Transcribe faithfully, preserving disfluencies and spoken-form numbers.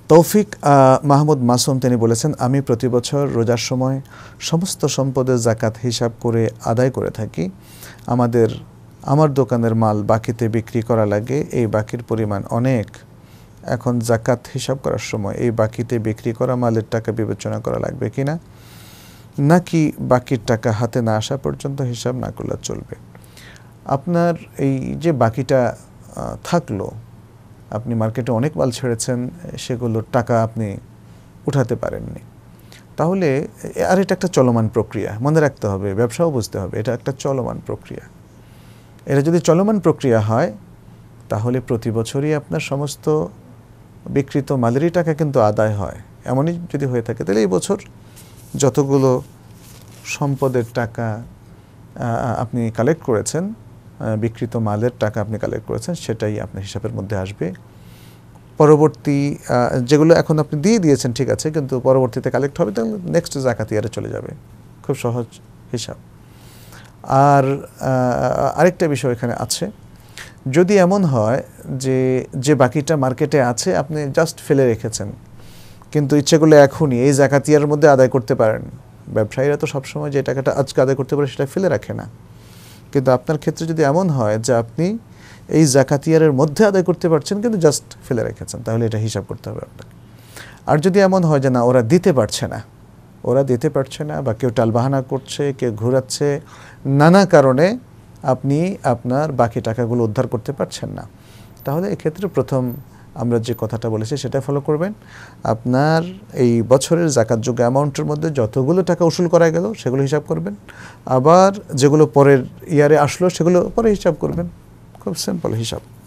তৌফিক মাহমুদ মাসুম তিনি বলেছেন, আমি প্রতি বছর রোজার সময় সমস্ত সম্পদের যাকাত হিসাব করে আদায় করে থাকি। আমাদের আমার দোকানের মাল বাকিতে বিক্রি করা লাগে, এই বাকির পরিমাণ অনেক। এখন যাকাত হিসাব করার সময় এই বাকিতে বিক্রি করা মালের টাকা বিবেচনা করা লাগবে কিনা, নাকি বাকির টাকা হাতে না আসা পর্যন্ত হিসাব না করলে চলবে? আপনার এই যে বাকিটা থাকলো, আপনি মার্কেটে অনেক মাল ছেড়েছেন, সেগুলোর টাকা আপনি উঠাতে পারেননি, তাহলে আর এটা একটা চলমান প্রক্রিয়া, মনে রাখতে হবে, ব্যবসাও বুঝতে হবে, এটা একটা চলমান প্রক্রিয়া। এটা যদি চলমান প্রক্রিয়া হয় তাহলে প্রতি বছরই আপনার সমস্ত বিক্রিত মালেরই টাকা কিন্তু আদায় হয়। এমনই যদি হয়ে থাকে তাহলে এই বছর যতগুলো সম্পদের টাকা আপনি কালেক্ট করেছেন, বিক্রিত মালের টাকা আপনি কালেক্ট করেছেন, সেটাই আপনার হিসাবের মধ্যে আসবে। পরবর্তী যেগুলো এখন আপনি দিয়ে দিয়েছেন ঠিক আছে, কিন্তু পরবর্তীতে কালেক্ট হবে, তাহলে নেক্সট যাকাত ইয়ারে চলে যাবে। খুব সহজ হিসাব। আর আরেকটা বিষয় এখানে আছে, যদি এমন হয় যে যে বাকিটা মার্কেটে আছে আপনি জাস্ট ফেলে রেখেছেন, কিন্তু ইচ্ছে করলে এখনই এই যাকাত ইয়ারের মধ্যে আদায় করতে পারেন। ব্যবসায়ীরা তো সবসময় যে টাকাটা আজকে আদায় করতে পারে সেটা ফেলে রাখে না, কিন্তু আপনার ক্ষেত্রে যদি এমন হয় যে আপনি এই যাকাত ইয়ারের মধ্যে আদায় করতে পারছেন কিন্তু জাস্ট ফেলে রেখেছেন, তাহলে এটা হিসাব করতে হবে আপনাকে। আর যদি এমন হয় যে না, ওরা দিতে পারছে না, ওরা দিতে পারছে না বা কেউ টালবাহানা করছে, কেউ ঘোরাচ্ছে, নানা কারণে আপনি আপনার বাকি টাকাগুলো উদ্ধার করতে পারছেন না, তাহলে এক্ষেত্রে প্রথম আমরা যে কথাটা বলেছি সেটা ফলো করবেন। আপনার এই বছরের যাকাতযোগ্য অ্যামাউন্টের মধ্যে যতগুলো টাকা উসুল করা গেল সেগুলো হিসাব করবেন, আবার যেগুলো পরের ইয়ারে আসলো সেগুলো পরে হিসাব করবেন। খুব সিম্পল হিসাব।